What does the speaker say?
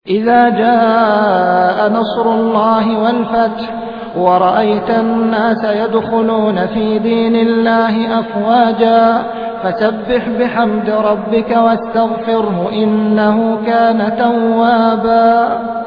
إذا جاء نصر الله والفتح ورأيت الناس يدخلون في دين الله أفواجا فسبح بحمد ربك واستغفره إنه كان توابا.